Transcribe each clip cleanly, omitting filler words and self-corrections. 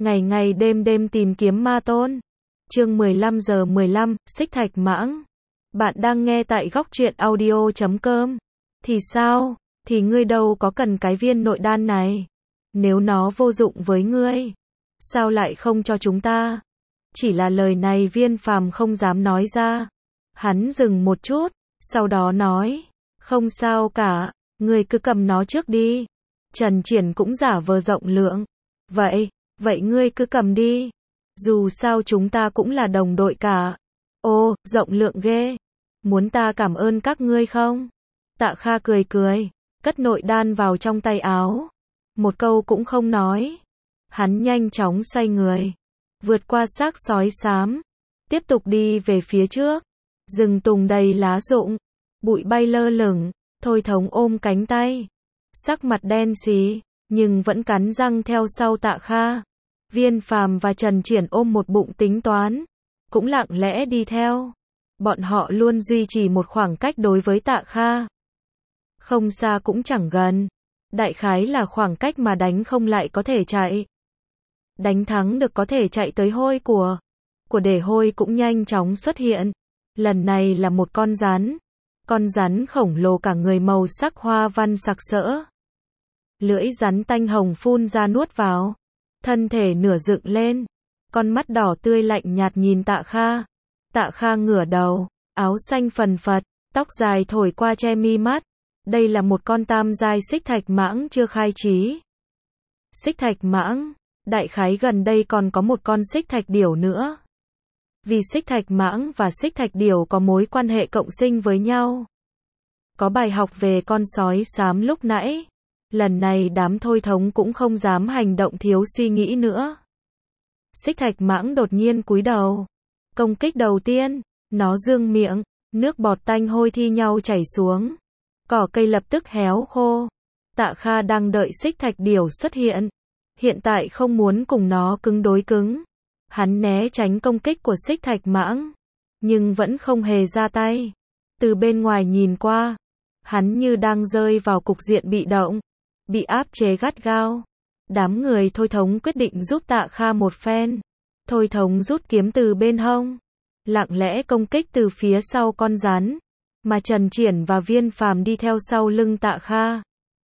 ngày ngày đêm đêm tìm kiếm ma tôn. Chương 15:15, Xích Thạch Mãng. Bạn đang nghe tại góc truyện audio.com. Thì sao? Thì ngươi đâu có cần cái viên nội đan này. Nếu nó vô dụng với ngươi, sao lại không cho chúng ta? Chỉ là lời này Viên Phàm không dám nói ra. Hắn dừng một chút, sau đó nói, không sao cả, ngươi cứ cầm nó trước đi. Trần Triển cũng giả vờ rộng lượng. Vậy ngươi cứ cầm đi. Dù sao chúng ta cũng là đồng đội cả. Ô, rộng lượng ghê. Muốn ta cảm ơn các ngươi không? Tạ Kha cười cười, cất nội đan vào trong tay áo. Một câu cũng không nói. Hắn nhanh chóng xoay người, vượt qua xác sói xám, tiếp tục đi về phía trước. Rừng tùng đầy lá rụng, bụi bay lơ lửng, Thôi Thống ôm cánh tay, sắc mặt đen xì, nhưng vẫn cắn răng theo sau Tạ Kha. Viên Phàm và Trần Triển ôm một bụng tính toán, cũng lặng lẽ đi theo. Bọn họ luôn duy trì một khoảng cách đối với Tạ Kha. Không xa cũng chẳng gần, đại khái là khoảng cách mà đánh không lại có thể chạy. Đánh thắng được có thể chạy tới hôi của để hôi cũng nhanh chóng xuất hiện. Lần này là một con rắn khổng lồ cả người màu sắc hoa văn sặc sỡ. Lưỡi rắn tanh hồng phun ra nuốt vào, thân thể nửa dựng lên, con mắt đỏ tươi lạnh nhạt nhìn Tạ Kha. Tạ Kha ngửa đầu, áo xanh phần phật, tóc dài thổi qua che mi mắt. Đây là một con tam giai xích thạch mãng chưa khai trí. Xích thạch mãng, đại khái gần đây còn có một con xích thạch điểu nữa. Vì xích thạch mãng và xích thạch điểu có mối quan hệ cộng sinh với nhau. Có bài học về con sói xám lúc nãy. Lần này đám Thôi Thống cũng không dám hành động thiếu suy nghĩ nữa. Xích thạch mãng đột nhiên cúi đầu. Công kích đầu tiên, nó dương miệng, nước bọt tanh hôi thi nhau chảy xuống. Cỏ cây lập tức héo khô. Tạ Kha đang đợi xích thạch điểu xuất hiện. Hiện tại không muốn cùng nó cứng đối cứng. Hắn né tránh công kích của xích thạch mãng, nhưng vẫn không hề ra tay. Từ bên ngoài nhìn qua, hắn như đang rơi vào cục diện bị động, bị áp chế gắt gao. Đám người Thôi Thống quyết định giúp Tạ Kha một phen. Thôi Thống rút kiếm từ bên hông, lặng lẽ công kích từ phía sau con rắn, mà Trần Triển và Viên Phàm đi theo sau lưng Tạ Kha,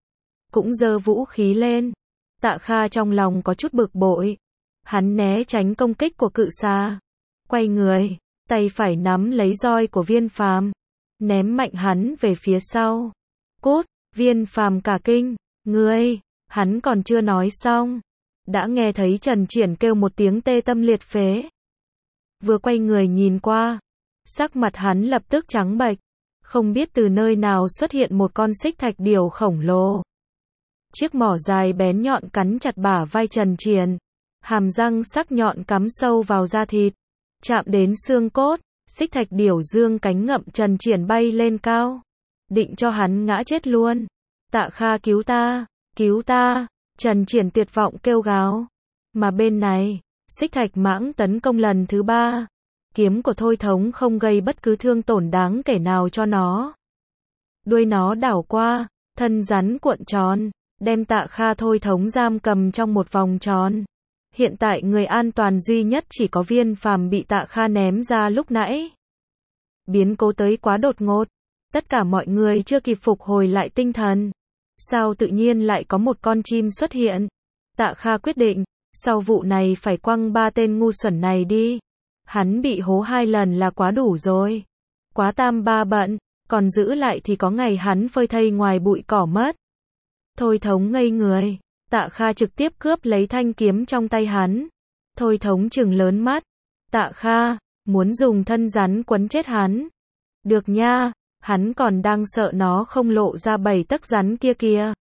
cũng giơ vũ khí lên. Tạ Kha trong lòng có chút bực bội. Hắn né tránh công kích của cự xà, quay người, tay phải nắm lấy roi của Viên Phàm, ném mạnh hắn về phía sau. Cút! Viên Phàm cả kinh. Ngươi! Hắn còn chưa nói xong, đã nghe thấy Trần Triển kêu một tiếng tê tâm liệt phế. Vừa quay người nhìn qua, sắc mặt hắn lập tức trắng bệch. Không biết từ nơi nào xuất hiện một con xích thạch điểu khổng lồ. Chiếc mỏ dài bén nhọn cắn chặt bả vai Trần Triển. Hàm răng sắc nhọn cắm sâu vào da thịt, chạm đến xương cốt. Xích thạch điểu dương cánh ngậm Trần Triển bay lên cao, định cho hắn ngã chết luôn. Tạ Kha cứu ta, cứu ta! Trần Triển tuyệt vọng kêu gào. Mà bên này, xích thạch mãng tấn công lần thứ 3. Kiếm của Thôi Thống không gây bất cứ thương tổn đáng kể nào cho nó. Đuôi nó đảo qua, thân rắn cuộn tròn, đem Tạ Kha Thôi Thống giam cầm trong một vòng tròn. Hiện tại người an toàn duy nhất chỉ có Viên Phàm bị Tạ Kha ném ra lúc nãy. Biến cố tới quá đột ngột, tất cả mọi người chưa kịp phục hồi lại tinh thần. Sao tự nhiên lại có một con chim xuất hiện? Tạ Kha quyết định, sau vụ này phải quăng 3 tên ngu xuẩn này đi. Hắn bị hố 2 lần là quá đủ rồi. Quá tam ba bận, còn giữ lại thì có ngày hắn phơi thây ngoài bụi cỏ mất. Thôi Thống ngây người. Tạ Kha trực tiếp cướp lấy thanh kiếm trong tay hắn. Thôi Thống trừng lớn mắt. Tạ Kha, muốn dùng thân rắn quấn chết hắn. Được nha, hắn còn đang sợ nó không lộ ra 7 tấc rắn kia kìa.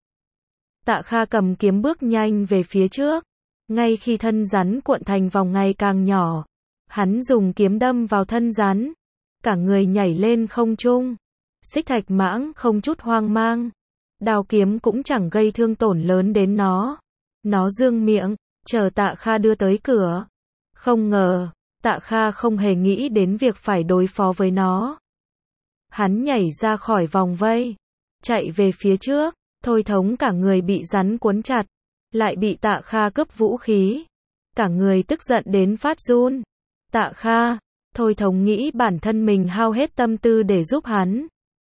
Tạ Kha cầm kiếm bước nhanh về phía trước. Ngay khi thân rắn cuộn thành vòng ngày càng nhỏ, hắn dùng kiếm đâm vào thân rắn. Cả người nhảy lên không trung. Xích thạch mãng không chút hoang mang. Đao kiếm cũng chẳng gây thương tổn lớn đến nó. Nó dương miệng, chờ Tạ Kha đưa tới cửa. Không ngờ, Tạ Kha không hề nghĩ đến việc phải đối phó với nó. Hắn nhảy ra khỏi vòng vây, chạy về phía trước. Thôi Thống cả người bị rắn cuốn chặt, lại bị Tạ Kha cướp vũ khí. cả người tức giận đến phát run. Tạ Kha, Thôi Thống nghĩ bản thân mình hao hết tâm tư để giúp hắn.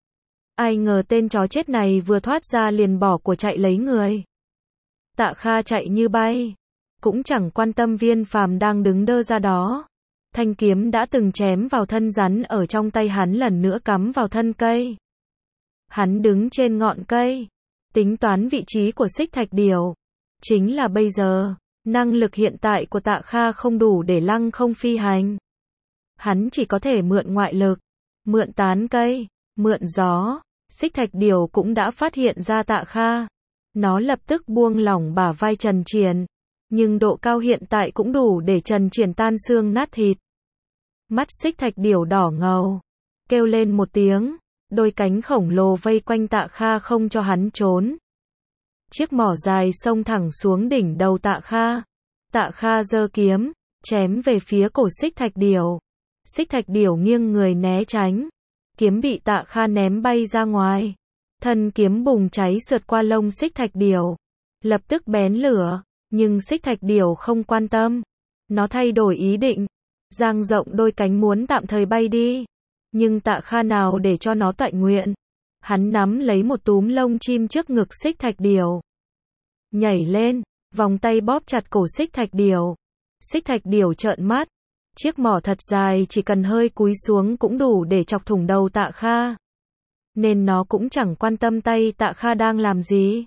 Ai ngờ tên chó chết này vừa thoát ra liền bỏ của chạy lấy người. Tạ Kha chạy như bay, cũng chẳng quan tâm Viên Phàm đang đứng đơ ra đó. Thanh kiếm đã từng chém vào thân rắn ở trong tay hắn lần nữa cắm vào thân cây. Hắn đứng trên ngọn cây, tính toán vị trí của xích thạch điểu. Chính là bây giờ, năng lực hiện tại của Tạ Kha không đủ để lăng không phi hành. Hắn chỉ có thể mượn ngoại lực, mượn tán cây, mượn gió. Xích thạch điểu cũng đã phát hiện ra Tạ Kha. Nó lập tức buông lỏng bả vai Trần Triển. Nhưng độ cao hiện tại cũng đủ để Trần Triển tan xương nát thịt. Mắt xích thạch điểu đỏ ngầu, kêu lên một tiếng, đôi cánh khổng lồ vây quanh Tạ Kha không cho hắn trốn. Chiếc mỏ dài xông thẳng xuống đỉnh đầu Tạ Kha. Tạ Kha giơ kiếm, chém về phía cổ xích thạch điểu. Xích thạch điểu nghiêng người né tránh. Kiếm bị Tạ Kha ném bay ra ngoài. Thân kiếm bùng cháy sượt qua lông xích thạch điểu. Lập tức bén lửa, nhưng xích thạch điểu không quan tâm. Nó thay đổi ý định, dang rộng đôi cánh muốn tạm thời bay đi. Nhưng Tạ Kha nào để cho nó tọa nguyện. Hắn nắm lấy một túm lông chim trước ngực xích thạch điểu. Nhảy lên, vòng tay bóp chặt cổ xích thạch điểu. Xích thạch điểu trợn mắt. Chiếc mỏ thật dài chỉ cần hơi cúi xuống cũng đủ để chọc thủng đầu Tạ Kha. Nên nó cũng chẳng quan tâm tay Tạ Kha đang làm gì.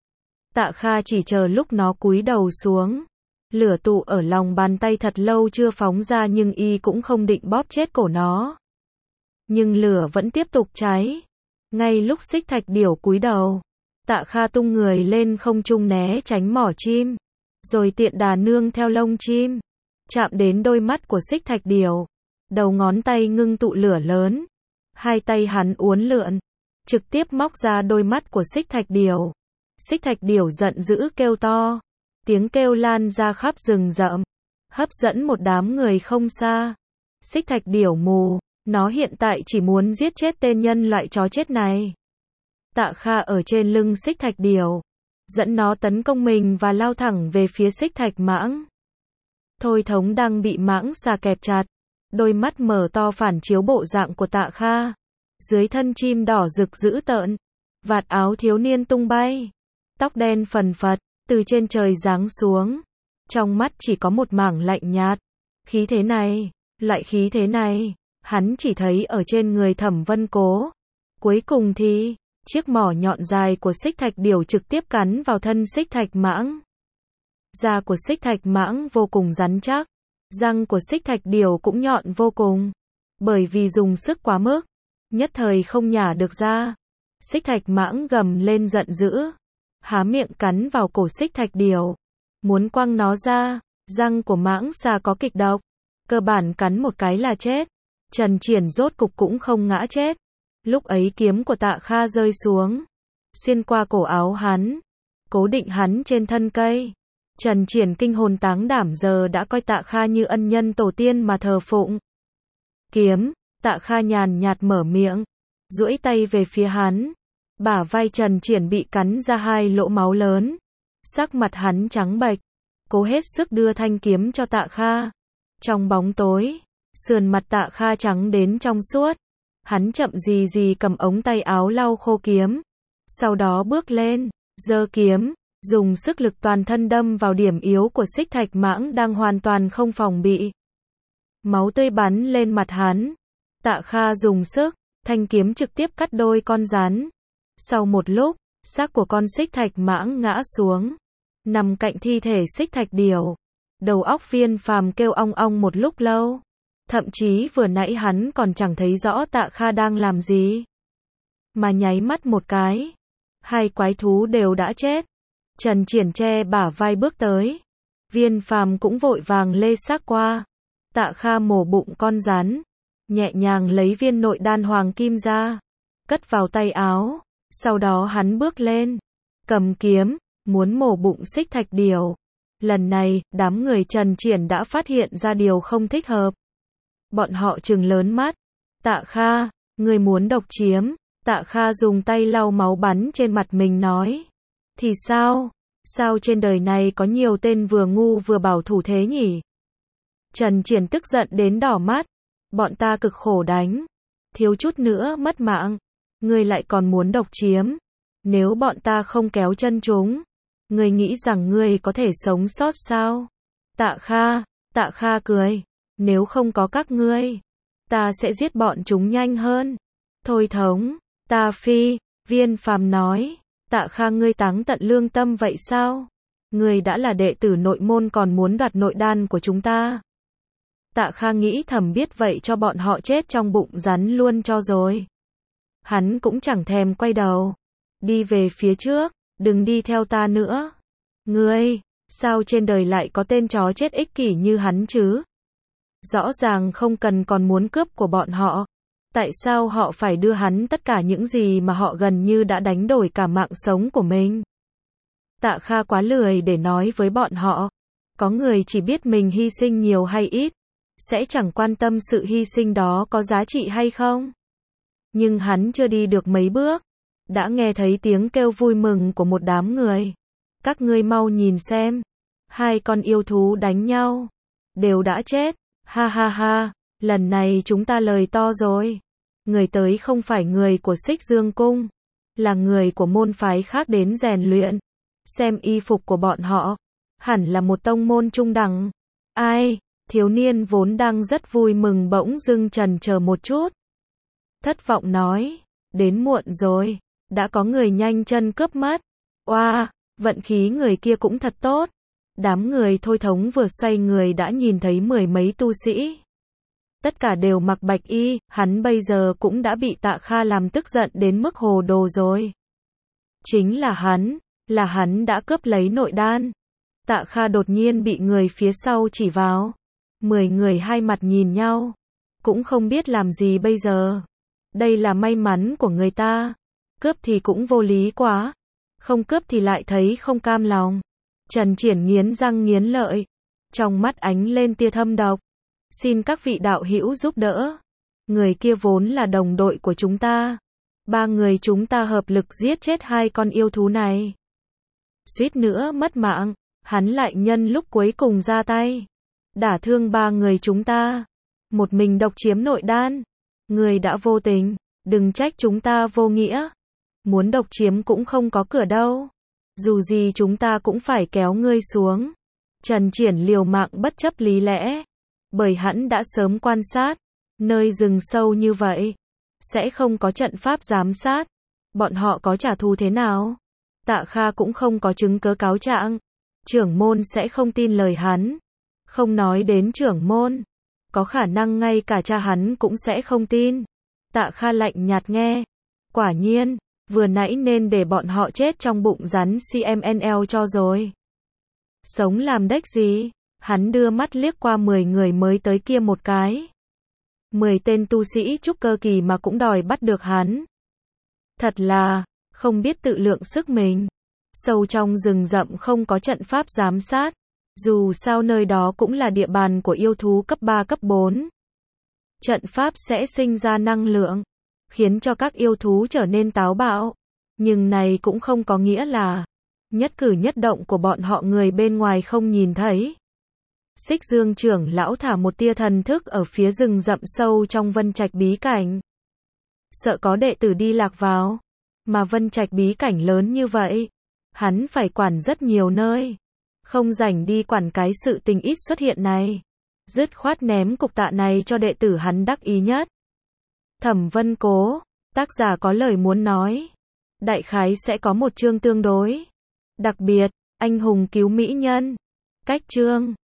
Tạ Kha chỉ chờ lúc nó cúi đầu xuống. Lửa tụ ở lòng bàn tay thật lâu chưa phóng ra nhưng y cũng không định bóp chết cổ nó. Nhưng lửa vẫn tiếp tục cháy. Ngay lúc xích thạch điểu cúi đầu, Tạ Kha tung người lên không trung né tránh mỏ chim. Rồi tiện đà nương theo lông chim. Chạm đến đôi mắt của xích thạch điểu. Đầu ngón tay ngưng tụ lửa lớn. Hai tay hắn uốn lượn. Trực tiếp móc ra đôi mắt của xích thạch điểu. Xích thạch điểu giận dữ kêu to. Tiếng kêu lan ra khắp rừng rậm. Hấp dẫn một đám người không xa. Xích thạch điểu mù. Nó hiện tại chỉ muốn giết chết tên nhân loại chó chết này. Tạ Kha ở trên lưng xích thạch điểu. Dẫn nó tấn công mình và lao thẳng về phía xích thạch mãng. Thôi Thống đang bị mãng xà kẹp chặt. Đôi mắt mở to phản chiếu bộ dạng của Tạ Kha. Dưới thân chim đỏ rực dữ tợn. Vạt áo thiếu niên tung bay. Tóc đen phần phật, từ trên trời giáng xuống. Trong mắt chỉ có một mảng lạnh nhạt. Khí thế này, loại khí thế này, hắn chỉ thấy ở trên người Thẩm Vân Cố. Cuối cùng thì, chiếc mỏ nhọn dài của xích thạch điểu trực tiếp cắn vào thân xích thạch mãng. Da của xích thạch mãng vô cùng rắn chắc. Răng của xích thạch điểu cũng nhọn vô cùng. Bởi vì dùng sức quá mức, nhất thời không nhả được ra. Xích thạch mãng gầm lên giận dữ. Há miệng cắn vào cổ xích thạch điểu. Muốn quăng nó ra. Răng của mãng xà có kịch độc. Cơ bản cắn một cái là chết. Trần Triển rốt cục cũng không ngã chết. Lúc ấy kiếm của Tạ Kha rơi xuống. Xuyên qua cổ áo hắn. Cố định hắn trên thân cây. Trần Triển kinh hồn táng đảm giờ đã coi Tạ Kha như ân nhân tổ tiên mà thờ phụng. Kiếm, Tạ Kha nhàn nhạt mở miệng. Duỗi tay về phía hắn. Bả vai Trần Triển bị cắn ra hai lỗ máu lớn. Sắc mặt hắn trắng bệch. Cố hết sức đưa thanh kiếm cho Tạ Kha. Trong bóng tối, sườn mặt Tạ Kha trắng đến trong suốt. Hắn chậm gì gì cầm ống tay áo lau khô kiếm. Sau đó bước lên, giơ kiếm, dùng sức lực toàn thân đâm vào điểm yếu của xích thạch mãng đang hoàn toàn không phòng bị. Máu tươi bắn lên mặt hắn. Tạ Kha dùng sức, thanh kiếm trực tiếp cắt đôi con rắn. Sau một lúc, xác của con xích thạch mãng ngã xuống. Nằm cạnh thi thể xích thạch điểu. Đầu óc Viên Phàm kêu ong ong một lúc lâu. Thậm chí vừa nãy hắn còn chẳng thấy rõ Tạ Kha đang làm gì. Mà nháy mắt một cái. Hai quái thú đều đã chết. Trần Triển che bả vai bước tới. Viên Phàm cũng vội vàng lê xác qua. Tạ Kha mổ bụng con rắn. Nhẹ nhàng lấy viên nội đan hoàng kim ra. Cất vào tay áo. Sau đó hắn bước lên. Cầm kiếm. Muốn mổ bụng xích thạch điểu. Lần này, đám người Trần Triển đã phát hiện ra điều không thích hợp. Bọn họ trừng lớn mắt. Tạ Kha, người muốn độc chiếm. Tạ Kha dùng tay lau máu bắn trên mặt mình nói. Thì sao? Sao trên đời này có nhiều tên vừa ngu vừa bảo thủ thế nhỉ? Trần Triển tức giận đến đỏ mắt. Bọn ta cực khổ đánh. Thiếu chút nữa mất mạng. Ngươi lại còn muốn độc chiếm. Nếu bọn ta không kéo chân chúng, ngươi nghĩ rằng ngươi có thể sống sót sao? Tạ Kha cười. Nếu không có các ngươi, ta sẽ giết bọn chúng nhanh hơn. Thôi thống, ta phi, Viên Phàm nói. Tạ Kha, ngươi táng tận lương tâm vậy sao? Ngươi đã là đệ tử nội môn còn muốn đoạt nội đan của chúng ta. Tạ Kha nghĩ thầm biết vậy cho bọn họ chết trong bụng rắn luôn cho rồi. Hắn cũng chẳng thèm quay đầu. Đi về phía trước, đừng đi theo ta nữa. Ngươi, sao trên đời lại có tên chó chết ích kỷ như hắn chứ? Rõ ràng không cần còn muốn cướp của bọn họ. Tại sao họ phải đưa hắn tất cả những gì mà họ gần như đã đánh đổi cả mạng sống của mình? Tạ Kha quá lười để nói với bọn họ. Có người chỉ biết mình hy sinh nhiều hay ít, sẽ chẳng quan tâm sự hy sinh đó có giá trị hay không. Nhưng hắn chưa đi được mấy bước, đã nghe thấy tiếng kêu vui mừng của một đám người. Các ngươi mau nhìn xem, 2 con yêu thú đánh nhau, đều đã chết. Ha ha ha, lần này chúng ta lời to rồi. Người tới không phải người của Xích Dương Cung, là người của môn phái khác đến rèn luyện. Xem y phục của bọn họ, hẳn là một tông môn trung đẳng. Ai? Thiếu niên vốn đang rất vui mừng bỗng dưng chần chờ một chút. Thất vọng nói, đến muộn rồi, đã có người nhanh chân cướp mất. Oa, vận khí người kia cũng thật tốt. Đám người Thôi thống vừa xoay người đã nhìn thấy 10 mấy tu sĩ. Tất cả đều mặc bạch y, hắn bây giờ cũng đã bị Tạ Kha làm tức giận đến mức hồ đồ rồi. Chính là hắn đã cướp lấy nội đan. Tạ Kha đột nhiên bị người phía sau chỉ vào. 10 người hai mặt nhìn nhau, cũng không biết làm gì bây giờ. Đây là may mắn của người ta. Cướp thì cũng vô lý quá, không cướp thì lại thấy không cam lòng. Trần Triển nghiến răng nghiến lợi, trong mắt ánh lên tia thâm độc. Xin các vị đạo hữu giúp đỡ. Người kia vốn là đồng đội của chúng ta. 3 người chúng ta hợp lực giết chết 2 con yêu thú này. Suýt nữa mất mạng, hắn lại nhân lúc cuối cùng ra tay, đả thương 3 người chúng ta. Một mình độc chiếm nội đan. Người đã vô tình, đừng trách chúng ta vô nghĩa. Muốn độc chiếm cũng không có cửa đâu. Dù gì chúng ta cũng phải kéo ngươi xuống. Trần Triển liều mạng bất chấp lý lẽ. Bởi hắn đã sớm quan sát, nơi rừng sâu như vậy, sẽ không có trận pháp giám sát. Bọn họ có trả thù thế nào? Tạ Kha cũng không có chứng cứ cáo trạng. Trưởng môn sẽ không tin lời hắn. Không nói đến trưởng môn, có khả năng ngay cả cha hắn cũng sẽ không tin. Tạ Kha lạnh nhạt nghe. Quả nhiên, vừa nãy nên để bọn họ chết trong bụng rắn CMNL cho rồi. Sống làm đếch gì? Hắn đưa mắt liếc qua 10 người mới tới kia một cái. 10 tên tu sĩ trúc cơ kỳ mà cũng đòi bắt được hắn. Thật là, không biết tự lượng sức mình. Sâu trong rừng rậm không có trận pháp giám sát. Dù sao nơi đó cũng là địa bàn của yêu thú cấp 3 cấp 4. Trận pháp sẽ sinh ra năng lượng, khiến cho các yêu thú trở nên táo bạo. Nhưng này cũng không có nghĩa là nhất cử nhất động của bọn họ người bên ngoài không nhìn thấy. Xích Dương trưởng lão thả một tia thần thức ở phía rừng rậm sâu trong Vân Trạch bí cảnh. Sợ có đệ tử đi lạc vào. Mà Vân Trạch bí cảnh lớn như vậy, hắn phải quản rất nhiều nơi. Không rảnh đi quản cái sự tình ít xuất hiện này. Dứt khoát ném cục tạ này cho đệ tử hắn đắc ý nhất. Thẩm Vân Cố, tác giả có lời muốn nói. Đại khái sẽ có một chương tương đối đặc biệt, anh hùng cứu mỹ nhân. Cách chương